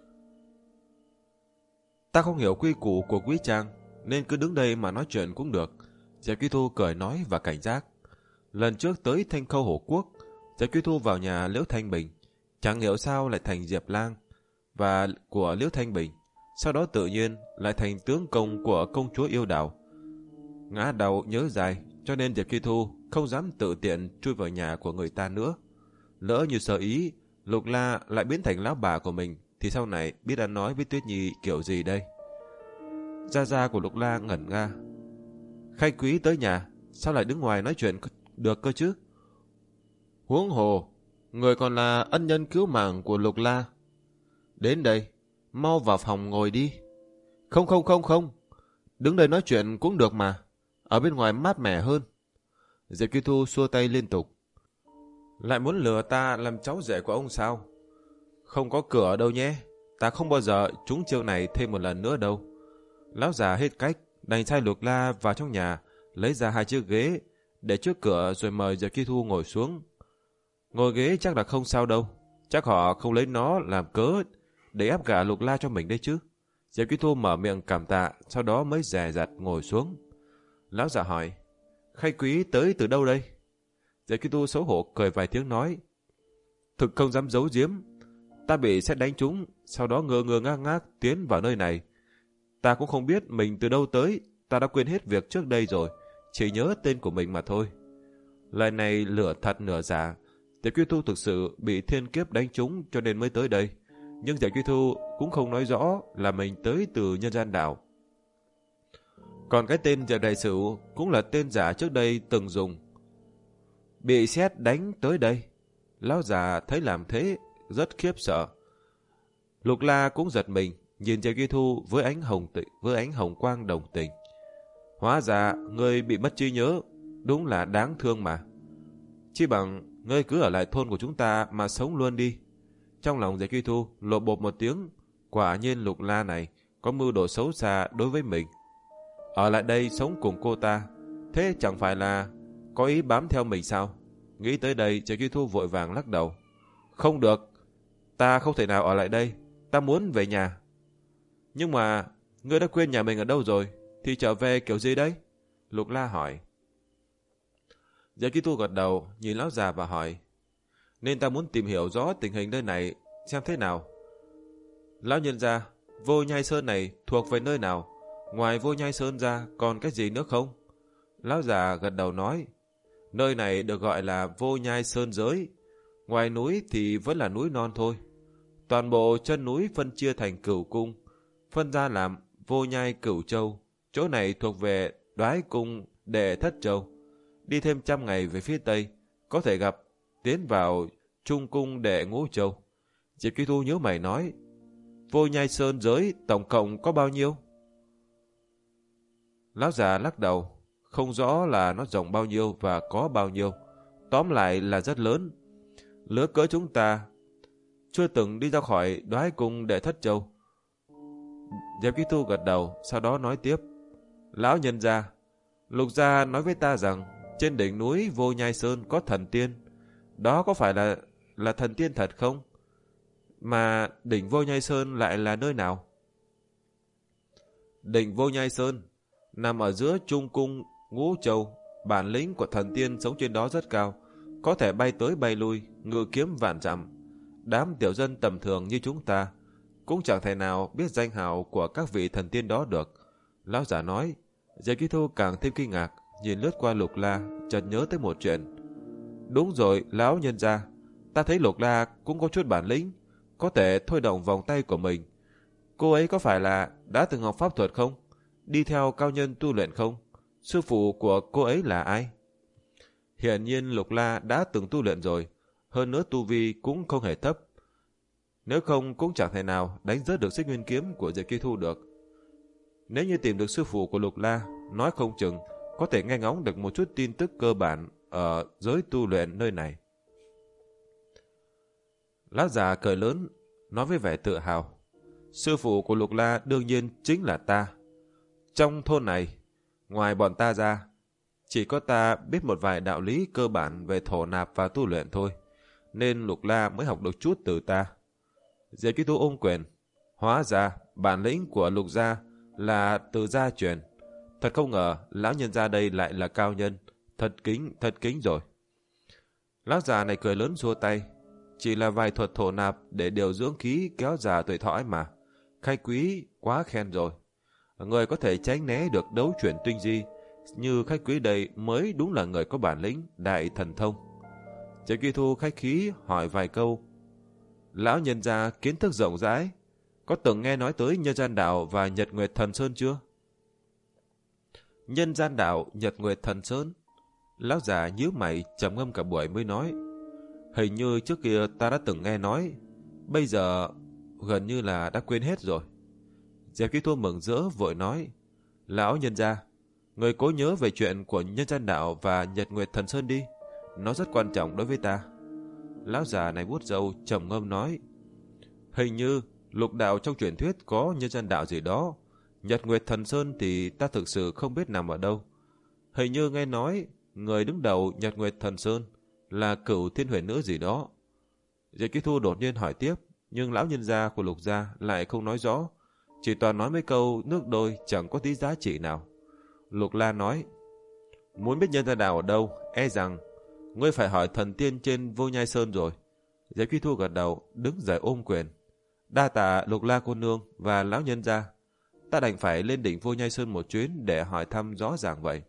Ta không hiểu quy củ của quý trang, nên cứ đứng đây mà nói chuyện cũng được. Diệp Duy Thu cười nói và cảnh giác. Lần trước tới Thanh Khâu Hổ Quốc, Diệp Duy Thu vào nhà Liễu Thanh Bình, chẳng hiểu sao lại thành Diệp Lang. và của Liễu Thanh Bình, sau đó tự nhiên lại thành tướng công của công chúa yêu đào. Ngã đầu nhớ dài, cho nên Diệp Chi Thu không dám tự tiện chui vào nhà của người ta nữa. Lỡ như sợ ý, Lục La lại biến thành lão bà của mình, thì sau này biết ăn nói với Tuyết Nhi kiểu gì đây? Gia gia của Lục La ngẩn ra. Khách quý tới nhà, sao lại đứng ngoài nói chuyện được cơ chứ? Huống hồ, người còn là ân nhân cứu mạng của Lục La. Đến đây, mau vào phòng ngồi đi. Không không không không, đứng đây nói chuyện cũng được mà, ở bên ngoài mát mẻ hơn. Diệp Chi Thu xua tay liên tục. Lại muốn lừa ta làm cháu rể của ông sao? Không có cửa đâu nhé, ta không bao giờ trúng chiêu này thêm một lần nữa đâu. Lão già hết cách, đành sai Lục La vào trong nhà, lấy ra hai chiếc ghế, để trước cửa rồi mời Diệp Chi Thu ngồi xuống. Ngồi ghế chắc là không sao đâu, chắc họ không lấy nó làm cớ để ép gả Lục La cho mình đấy chứ. Diệp Chi Thu mở miệng cảm tạ, sau đó mới dè dặt ngồi xuống. Lão già hỏi, khách quý tới từ đâu đây? Diệp Chi Thu xấu hổ cười vài tiếng nói, thực không dám giấu giếm, ta bị sét đánh trúng, sau đó ngơ ngơ ngác ngác tiến vào nơi này. Ta cũng không biết mình từ đâu tới, ta đã quên hết việc trước đây rồi, chỉ nhớ tên của mình mà thôi. Lời này lửa thật nửa giả. Diệp Chi Thu thực sự bị thiên kiếp đánh trúng cho nên mới tới đây, nhưng Diệp Chi Thu cũng không nói rõ là mình tới từ nhân gian đảo. Còn cái tên Diệp Đại Sửu cũng là tên giả trước đây từng dùng. Bị sét đánh tới đây. Lão già thấy làm thế rất khiếp sợ. Lục La cũng giật mình, nhìn Diệp Chi Thu với ánh hồng tị, với ánh hồng quang đồng tình. Hóa ra người bị mất trí nhớ, đúng là đáng thương mà. Chi bằng ngươi cứ ở lại thôn của chúng ta mà sống luôn đi. Trong lòng Diệp Chi Thu lộ bột một tiếng, quả nhiên Lục La này có mưu đồ xấu xa đối với mình. Ở lại đây sống cùng cô ta, thế chẳng phải là có ý bám theo mình sao? Nghĩ tới đây, Diệp Chi Thu vội vàng lắc đầu. Không được, ta không thể nào ở lại đây, ta muốn về nhà. Nhưng mà, ngươi đã quên nhà mình ở đâu rồi, thì trở về kiểu gì đấy? Lục La hỏi. Diệp Chi Thu gật đầu, nhìn lão già và hỏi, nên ta muốn tìm hiểu rõ tình hình nơi này, xem thế nào. Lão nhân gia, Vô Nhai Sơn này thuộc về nơi nào? Ngoài Vô Nhai Sơn ra còn cái gì nữa không? Lão già gật đầu nói, nơi này được gọi là Vô Nhai Sơn giới. Ngoài núi thì vẫn là núi non thôi. Toàn bộ chân núi phân chia thành cửu cung, phân ra làm Vô Nhai Cửu Châu. Chỗ này thuộc về Đoái Cung Đệ Thất Châu. Đi thêm trăm ngày về phía tây, có thể gặp tiến vào Trung Cung Đệ Ngũ Châu. Diệp Chi Thu nhớ mày nói, Vô Nhai Sơn giới tổng cộng có bao nhiêu? Lão già lắc đầu, không rõ là nó rộng bao nhiêu và có bao nhiêu. Tóm lại là rất lớn. Lứa cỡ chúng ta chưa từng đi ra khỏi Đoái Cung Đệ Thất Châu. Diệp Chi Thu gật đầu, sau đó nói tiếp, lão nhân gia, Lục gia nói với ta rằng trên đỉnh núi Vô Nhai Sơn có thần tiên. Đó có phải là là thần tiên thật không? Mà đỉnh Vô Nhai Sơn lại là nơi nào? Đỉnh Vô Nhai Sơn nằm ở giữa Trung Cung Ngũ Châu. Bản lĩnh của thần tiên sống trên đó rất cao, có thể bay tới bay lui, ngự kiếm vạn dặm. Đám tiểu dân tầm thường như chúng ta cũng chẳng thể nào biết danh hào của các vị thần tiên đó được. Lão giả nói. Diệp Chi Thu càng thêm kinh ngạc, nhìn lướt qua Lục La, chợt nhớ tới một chuyện. Đúng rồi, lão nhân gia, ta thấy Lục La cũng có chút bản lĩnh, có thể thôi động vòng tay của mình. Cô ấy có phải là đã từng học pháp thuật không? Đi theo cao nhân tu luyện không? Sư phụ của cô ấy là ai? Hiển nhiên Lục La đã từng tu luyện rồi, hơn nữa tu vi cũng không hề thấp. Nếu không cũng chẳng thể nào đánh rớt được xích nguyên kiếm của Diệp Chi Thu được. Nếu như tìm được sư phụ của Lục La, nói không chừng có thể nghe ngóng được một chút tin tức cơ bản ở giới tu luyện nơi này. Lão già cười lớn, nói với vẻ tự hào, sư phụ của Lục La đương nhiên chính là ta. Trong thôn này, ngoài bọn ta ra, chỉ có ta biết một vài đạo lý cơ bản về thổ nạp và tu luyện thôi, nên Lục La mới học được chút từ ta. Diệp Chi Thu ôm quyền, hóa ra bản lĩnh của Lục gia là từ gia truyền. Thật không ngờ lão nhân gia đây lại là cao nhân, thật kính, thật kính rồi. Lão già này cười lớn xua tay, chỉ là vài thuật thổ nạp để điều dưỡng khí kéo dài tuổi thọ ấy mà. Khách quý quá khen rồi. Người có thể tránh né được đấu chuyển tinh di, như khách quý đây mới đúng là người có bản lĩnh, đại thần thông. Diệp Kỳ Thu khách khí hỏi vài câu. Lão nhân gia kiến thức rộng rãi, có từng nghe nói tới Nhân Gian Đạo và Nhật Nguyệt Thần Sơn chưa? Nhân Gian Đạo, Nhật Nguyệt Thần Sơn? Lão già nhíu mày trầm ngâm cả buổi mới nói. Hình như trước kia ta đã từng nghe nói, bây giờ gần như là đã quên hết rồi. Diệp Kỳ Thu mừng rỡ vội nói. Lão nhân gia, người cố nhớ về chuyện của Nhân Gian Đạo và Nhật Nguyệt Thần Sơn đi, nó rất quan trọng đối với ta. Lão già này vuốt râu trầm ngâm nói. Hình như lục đạo trong truyền thuyết có Nhân Gian Đạo gì đó, Nhật Nguyệt Thần Sơn thì ta thực sự không biết nằm ở đâu. Hình như nghe nói người đứng đầu Nhật Nguyệt Thần Sơn là Cửu Thiên Huyền Nữ gì đó. Diệp Kỳ Thu đột nhiên hỏi tiếp, nhưng lão nhân gia của Lục gia lại không nói rõ, chỉ toàn nói mấy câu nước đôi chẳng có tí giá trị nào. Lục La nói, muốn biết Nhân Gian Đạo ở đâu, e rằng ngươi phải hỏi thần tiên trên Vô Nhai Sơn rồi. Diệp Kỳ Thu gật đầu, đứng dậy ôm quyền. Đa tạ Lục La cô nương và lão nhân gia, ta đành phải lên đỉnh Vô Nhai Sơn một chuyến để hỏi thăm rõ ràng vậy.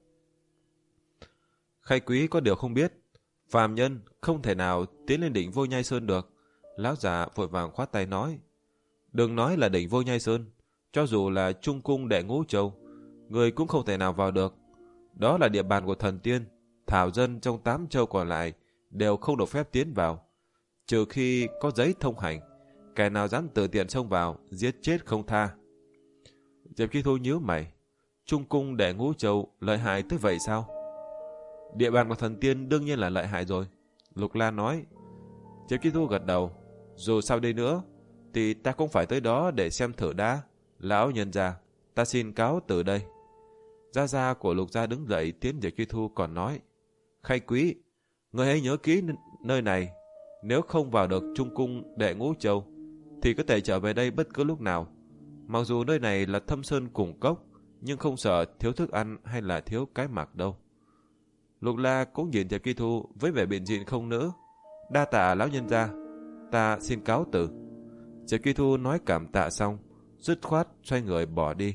Khách quý có điều không biết, phàm nhân không thể nào tiến lên đỉnh Vô Nhai Sơn được. Lão già vội vàng khoát tay nói. Đừng nói là đỉnh Vô Nhai Sơn, cho dù là Trung Cung Đệ Ngũ Châu, người cũng không thể nào vào được. Đó là địa bàn của thần tiên, thảo dân trong tám châu còn lại đều không được phép tiến vào, trừ khi có giấy thông hành. Kẻ nào dám tự tiện xông vào, giết chết không tha. Diệp Kỳ Thu nhíu mày. Trung Cung Đệ Ngũ Châu lợi hại tới vậy sao? Địa bàn của thần tiên đương nhiên là lợi hại rồi, Lục La nói. Diệp Kỳ Thu gật đầu. Dù sao đi nữa thì ta cũng phải tới đó để xem thử đã. Lão nhân gia, ta xin cáo từ đây. Gia gia của Lục gia đứng dậy tiến Diệp Kỳ Thu còn nói. Khách quý, người hãy nhớ kỹ nơi này. Nếu không vào được Trung Cung Đệ Ngũ Châu thì có thể trở về đây bất cứ lúc nào. Mặc dù nơi này là thâm sơn cùng cốc, nhưng không sợ thiếu thức ăn hay là thiếu cái mặc đâu. Lục La cũng nhìn Diệp Kỳ Thu với vẻ biện diện không nỡ. Đa tạ lão nhân gia, ta xin cáo từ. Diệp Kỳ Thu nói cảm tạ xong, dứt khoát xoay người bỏ đi.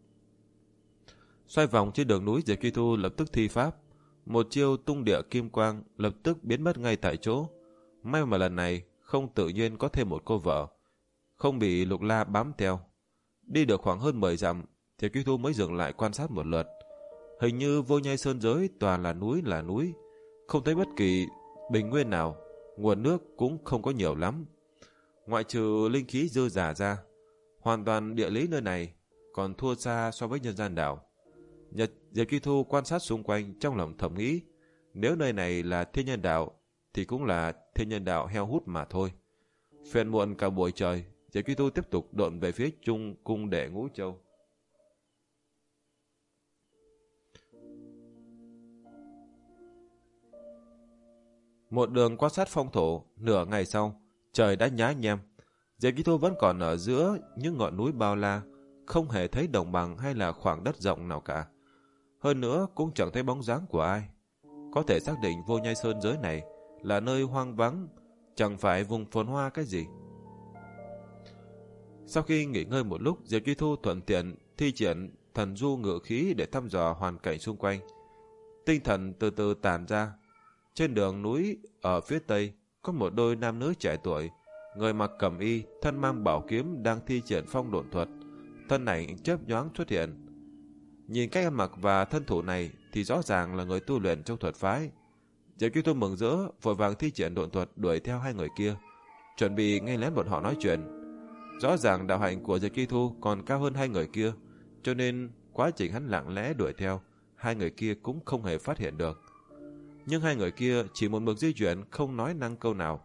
Xoay vòng trên đường núi, Diệp Kỳ Thu lập tức thi pháp, một chiêu tung địa kim quang lập tức biến mất ngay tại chỗ. May mà lần này không tự nhiên có thêm một cô vợ, không bị Lục La bám theo. Đi được khoảng hơn mười dặm, Diệp Kỳ Thu mới dừng lại quan sát một lượt. Hình như Vô Nhai Sơn giới toàn là núi là núi, không thấy bất kỳ bình nguyên nào, nguồn nước cũng không có nhiều lắm. Ngoại trừ linh khí dư giả ra, hoàn toàn địa lý nơi này còn thua xa so với Nhân Gian Đạo. Nhật Diệp Kỳ Thu quan sát xung quanh trong lòng thầm nghĩ, nếu nơi này là Thiên Nhân Đạo thì cũng là Thiên Nhân Đạo heo hút mà thôi. Phiền muộn cả buổi trời, Diệp Kỳ Thu tiếp tục độn về phía Trung Cung Đệ Ngũ Châu. Một đường quan sát phong thổ, nửa ngày sau, trời đã nhá nhem. Diệp Kỳ Thu vẫn còn ở giữa những ngọn núi bao la, không hề thấy đồng bằng hay là khoảng đất rộng nào cả. Hơn nữa cũng chẳng thấy bóng dáng của ai. Có thể xác định Vô Nhai Sơn giới này là nơi hoang vắng, chẳng phải vùng phồn hoa cái gì. Sau khi nghỉ ngơi một lúc, Diệp Kỳ Thu thuận tiện thi triển thần du ngự khí để thăm dò hoàn cảnh xung quanh. Tinh thần từ từ tản ra. Trên đường núi ở phía tây có một đôi nam nữ trẻ tuổi, người mặc cẩm y, thân mang bảo kiếm đang thi triển phong độn thuật. Thân ảnh chớp nhoáng xuất hiện. Nhìn cách ăn mặc và thân thủ này thì rõ ràng là người tu luyện trong thuật phái. Diệp Kỳ Thu mừng rỡ, vội vàng thi triển độn thuật đuổi theo hai người kia, chuẩn bị nghe lén bọn họ nói chuyện. Rõ ràng đạo hạnh của Diệp Kỳ Thu còn cao hơn hai người kia, cho nên quá trình hắn lặng lẽ đuổi theo, hai người kia cũng không hề phát hiện được. Nhưng hai người kia chỉ một mực di chuyển, không nói năng câu nào.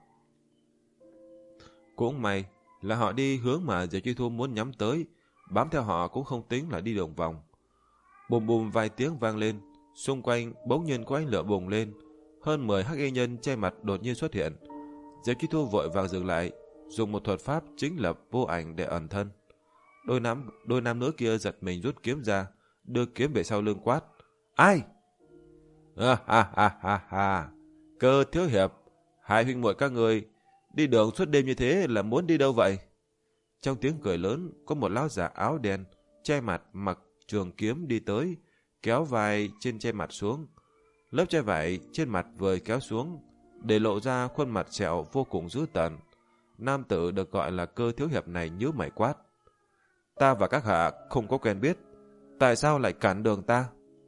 Cũng may là họ đi hướng mà Diệp Kỳ Thu muốn nhắm tới, bám theo họ cũng không tính là đi đường vòng. Bùm bùm vài tiếng vang lên, xung quanh bỗng nhiên có ánh lửa bùng lên, hơn mười hắc y nhân che mặt đột nhiên xuất hiện. Diệp Kỳ Thu vội vàng dừng lại, dùng một thuật pháp chính là vô ảnh để ẩn thân. Đôi nam đôi nam nữ kia giật mình rút kiếm ra, đưa kiếm về sau lưng quát: Ai? Ha ha ha ha ha! Cơ thiếu hiệp, hai huynh muội các người Đi đường suốt đêm như thế là muốn đi đâu vậy? Trong tiếng cười lớn, có một lão già áo đen, che mặt mặc trường kiếm đi tới, kéo vai trên che mặt xuống. Lớp che vải trên mặt vừa kéo xuống, để lộ ra khuôn mặt sẹo vô cùng dữ tợn. Nam tử được gọi là Cơ thiếu hiệp này nhíu mày quát. Ta và các hạ không có quen biết, tại sao lại cản đường ta?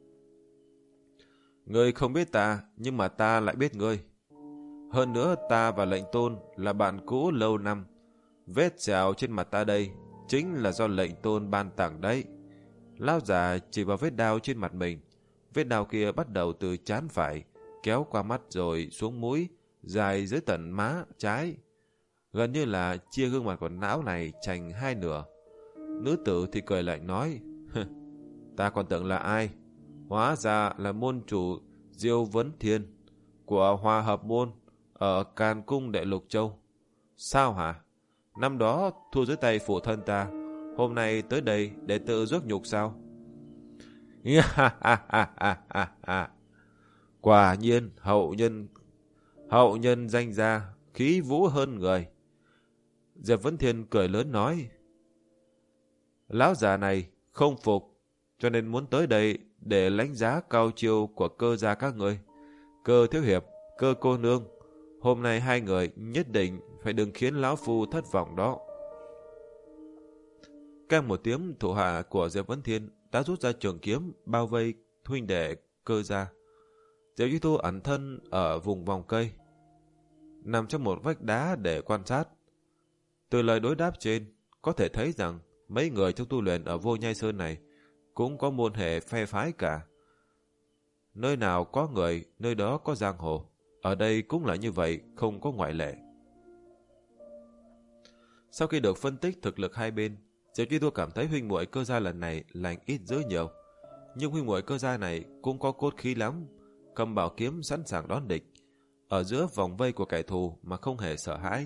Ngươi không biết ta, nhưng mà ta lại biết ngươi. Hơn nữa ta và lệnh tôn là bạn cũ lâu năm. Vết sẹo trên mặt ta đây chính là do lệnh tôn ban tặng đấy. Lão già chỉ vào vết đao trên mặt mình. Vết đao kia bắt đầu từ trán phải, kéo qua mắt rồi xuống mũi, dài dưới tận má trái. Gần như là chia gương mặt của lão này thành hai nửa. Nữ tử thì cười lạnh nói, ta còn tưởng là ai? Hóa ra là môn chủ Diêu Vấn Thiên của Hòa Hợp Môn ở Càn Cung Đệ Lục Châu. Sao hả? Năm đó thua dưới tay phụ thân ta, hôm nay tới đây để tự rước nhục sao? Quả nhiên hậu nhân hậu nhân danh gia, khí vũ hơn người. Diệp Vấn Thiên cười lớn nói, lão già này không phục, cho nên muốn tới đây để lãnh giá cao chiêu của Cơ gia các người. Cơ thiếu hiệp, Cơ cô nương, hôm nay hai người nhất định phải đừng khiến lão phu thất vọng đó. Keng một tiếng, thủ hạ của Diệp Vấn Thiên đã rút ra trường kiếm bao vây huynh đệ Cơ gia. Diệp Duy Thu ẩn thân ở vùng vòng cây, nằm trong một vách đá để quan sát. Từ lời đối đáp trên, có thể thấy rằng mấy người trong tu luyện ở Vô Nhai Sơn này cũng có môn hệ phe phái cả. Nơi nào có người, nơi đó có giang hồ. Ở đây cũng là như vậy, không có ngoại lệ. Sau khi được phân tích thực lực hai bên, Diệp Duy Thu cảm thấy huynh muội Cơ gia lần này lành ít dữ nhiều. Nhưng huynh muội Cơ gia này cũng có cốt khí lắm, cầm bảo kiếm sẵn sàng đón địch, ở giữa vòng vây của kẻ thù mà không hề sợ hãi.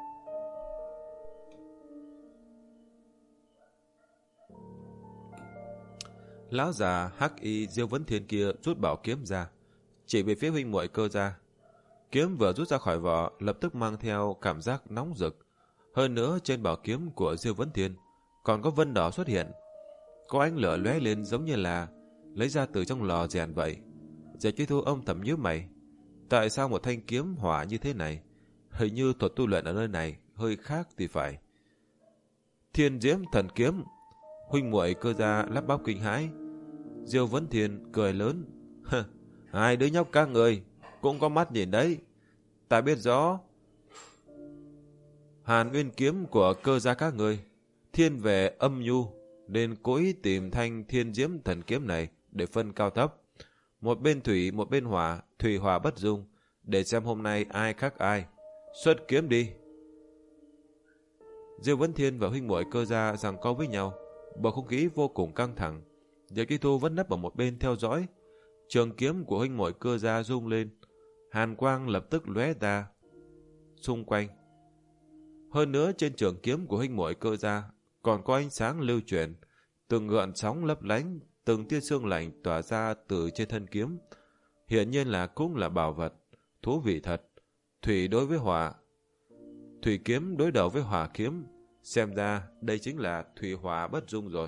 Lão già hắc y Diêu Vấn Thiên kia rút bảo kiếm ra, chỉ về phía huynh muội Cơ gia. Kiếm vừa rút ra khỏi vỏ, lập tức mang theo cảm giác nóng rực. Hơn nữa trên bảo kiếm của Diêu Vấn Thiên còn có vân đỏ xuất hiện, có ánh lửa lóe lên giống như là lấy ra từ trong lò rèn vậy. Diệp Duy Thu âm thầm nhíu mày, tại sao một thanh kiếm hỏa như thế này? Hình như thuật tu luyện ở nơi này hơi khác thì phải. Thiên Diễm Thần Kiếm. Huynh muội Cơ gia lắp bắp kinh hãi. Diêu Vấn Thiên cười lớn, hai đứa nhóc các người cũng có mắt nhìn đấy. Ta biết rõ Hàn Uyên kiếm của Cơ gia các người thiên về âm nhu, nên cố ý tìm thanh Thiên Diễm Thần Kiếm này để phân cao thấp. Một bên thủy, một bên hỏa, thủy hỏa bất dung, để xem hôm nay ai khác ai. Xuất kiếm đi. Diêu Vấn Thiên và huynh muội Cơ gia giằng co với nhau, bầu không khí vô cùng căng thẳng. Diệp Duy Thu vẫn nấp ở một bên theo dõi. Trường kiếm của huynh muội Cơ gia rung lên, hàn quang lập tức lóe ra xung quanh. Hơn nữa trên trường kiếm của huynh muội Cơ gia còn có ánh sáng lưu chuyển, từng gợn sóng lấp lánh, từng tia sương lạnh tỏa ra từ trên thân kiếm. Hiển nhiên là cũng là bảo vật, thú vị thật. Thủy đối với hỏa, thủy kiếm đối đầu với hỏa kiếm, xem ra đây chính là thủy hỏa bất dung rồi.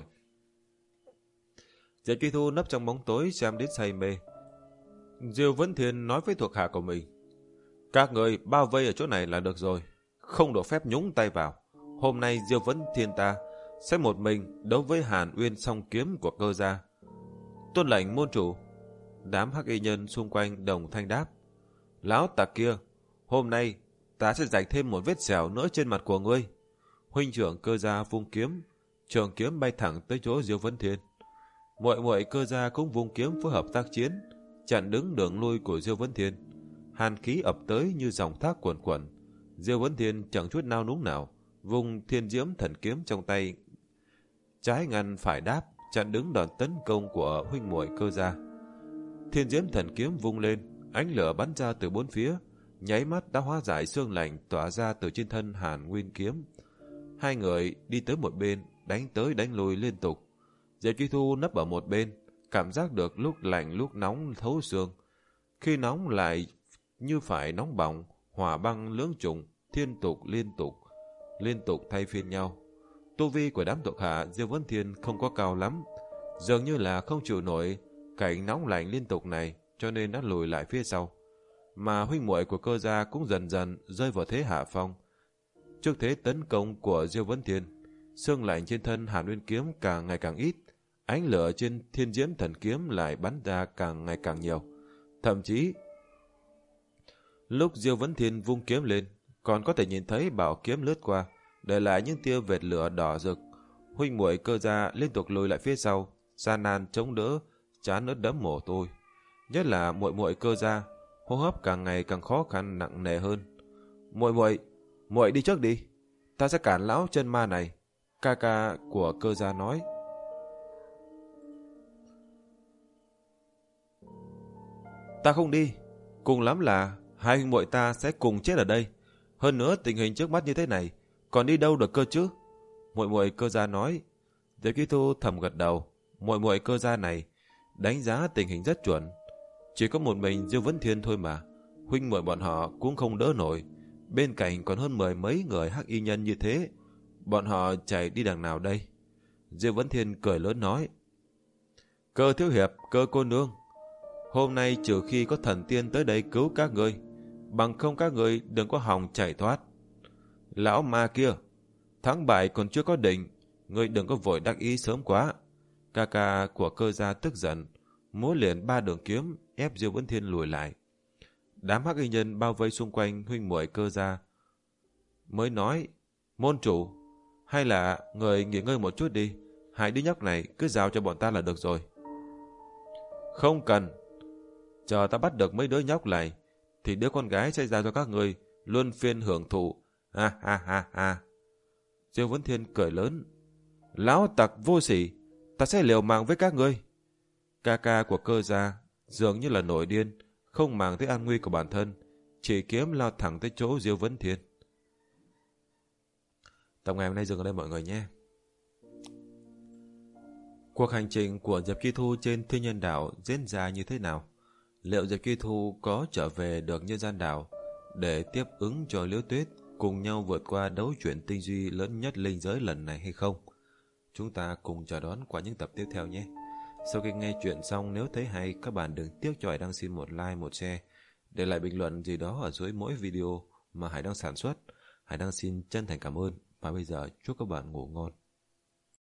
Diệp Duy Thu nấp trong bóng tối xem đến say mê. Diêu Vấn Thiên nói với thuộc hạ của mình, các người bao vây ở chỗ này là được rồi, không được phép nhúng tay vào. Hôm nay Diêu Vấn Thiên ta sẽ một mình đấu với Hàn Uyên song kiếm của Cơ gia. Tuân lệnh môn chủ. Đám hắc y nhân xung quanh đồng thanh đáp. Lão tặc kia, hôm nay ta sẽ rạch thêm một vết sẹo nữa trên mặt của ngươi. Huynh trưởng Cơ gia vung kiếm, trường kiếm bay thẳng tới chỗ Diêu Vấn Thiên. Muội muội Cơ gia cũng vung kiếm phối hợp tác chiến, chặn đứng đường lui của Diêu Vấn Thiên. Hàn khí ập tới như dòng thác cuồn cuộn. Diêu Vấn Thiên chẳng chút nao núng nào, vùng Thiên Diễm Thần Kiếm trong tay, trái ngăn phải đáp, chặn đứng đòn tấn công của huynh muội Cơ gia. Thiên Diễm Thần Kiếm vung lên, ánh lửa bắn ra từ bốn phía, nháy mắt đã hóa giải sương lạnh tỏa ra từ trên thân Hàn Nguyên kiếm. Hai người đi tới một bên, đánh tới đánh lui liên tục. Diệp Duy Thu nấp ở một bên, cảm giác được lúc lạnh lúc nóng thấu xương. Khi nóng lại như phải nóng bỏng, hỏa băng lưỡng trùng. thiên tục liên tục, liên tục thay phiên nhau. Tu vi của đám thuộc hạ Diêu Vấn Thiên không có cao lắm, dường như là không chịu nổi cảnh nóng lạnh liên tục này, cho nên đã lùi lại phía sau. Mà huynh muội của Cơ gia cũng dần dần rơi vào thế hạ phong. Trước thế tấn công của Diêu Vấn Thiên, xương lạnh trên thân Hàn Nguyên kiếm càng ngày càng ít, ánh lửa trên Thiên Diễm Thần kiếm lại bắn ra càng ngày càng nhiều. Thậm chí, lúc Diêu Vấn Thiên vung kiếm lên, còn có thể nhìn thấy bảo kiếm lướt qua, để lại những tia vệt lửa đỏ rực. Huynh muội Cơ gia liên tục lùi lại phía sau, gian nan chống đỡ, trán ướt đẫm mồ hôi. Nhất là muội muội Cơ gia, hô hấp càng ngày càng khó khăn nặng nề hơn. Muội muội, muội đi trước đi, ta sẽ cản lão chân ma này. Ca ca của Cơ gia nói. Ta không đi, cùng lắm là hai huynh muội ta sẽ cùng chết ở đây. Hơn nữa tình hình trước mắt như thế này, còn đi đâu được cơ chứ? Muội muội Cơ gia nói. Diệp Ký Thu thầm gật đầu. Muội muội Cơ gia này đánh giá tình hình rất chuẩn. Chỉ có một mình Diêu Vấn Thiên thôi mà, huynh muội bọn họ cũng không đỡ nổi. Bên cạnh còn hơn mười mấy người hắc y nhân như thế, bọn họ chạy đi đằng nào đây? Diêu Vấn Thiên cười lớn nói. Cơ thiếu hiệp, Cơ cô nương, hôm nay trừ khi có thần tiên tới đây cứu các ngươi, bằng không các ngươi đừng có hòng chạy thoát. Lão ma kia, thắng bại còn chưa có định, ngươi đừng có vội đắc ý sớm quá. Ca ca của Cơ gia tức giận, múa liền ba đường kiếm ép Diêu Vấn Thiên lùi lại. Đám hắc y nhân bao vây xung quanh huynh muội Cơ gia mới nói, môn chủ, hay là người nghỉ ngơi một chút đi, hai đứa nhóc này cứ giao cho bọn ta là được rồi. Không cần, chờ ta bắt được mấy đứa nhóc này thì đứa con gái sẽ giao cho các người luân phiên hưởng thụ. Ha ha ha ha. Diêu Vấn Thiên cười lớn. Lão tặc vô sỉ, ta sẽ liều mạng với các ngươi. Ca ca của Cơ gia dường như là nổi điên, không màng tới an nguy của bản thân, chỉ kiếm lao thẳng tới chỗ Diêu Vấn Thiên. Tập ngày hôm nay dừng ở đây mọi người nhé. Cuộc hành trình của Diệp Ký Thu trên Thiên Nhân Đảo diễn ra như thế nào? Liệu Diệp Ký Thu có trở về được Nhân Gian Đảo để tiếp ứng cho Liễu Tuyết cùng nhau vượt qua đấu chuyển tinh duy lớn nhất linh giới lần này hay không? Chúng ta cùng chờ đón qua những tập tiếp theo nhé. Sau khi nghe chuyện xong, nếu thấy hay, các bạn đừng tiếc cho Hải Đăng xin một like, một share, để lại bình luận gì đó ở dưới mỗi video mà Hải Đăng sản xuất. Hải Đăng xin chân thành cảm ơn, và bây giờ chúc các bạn ngủ ngon.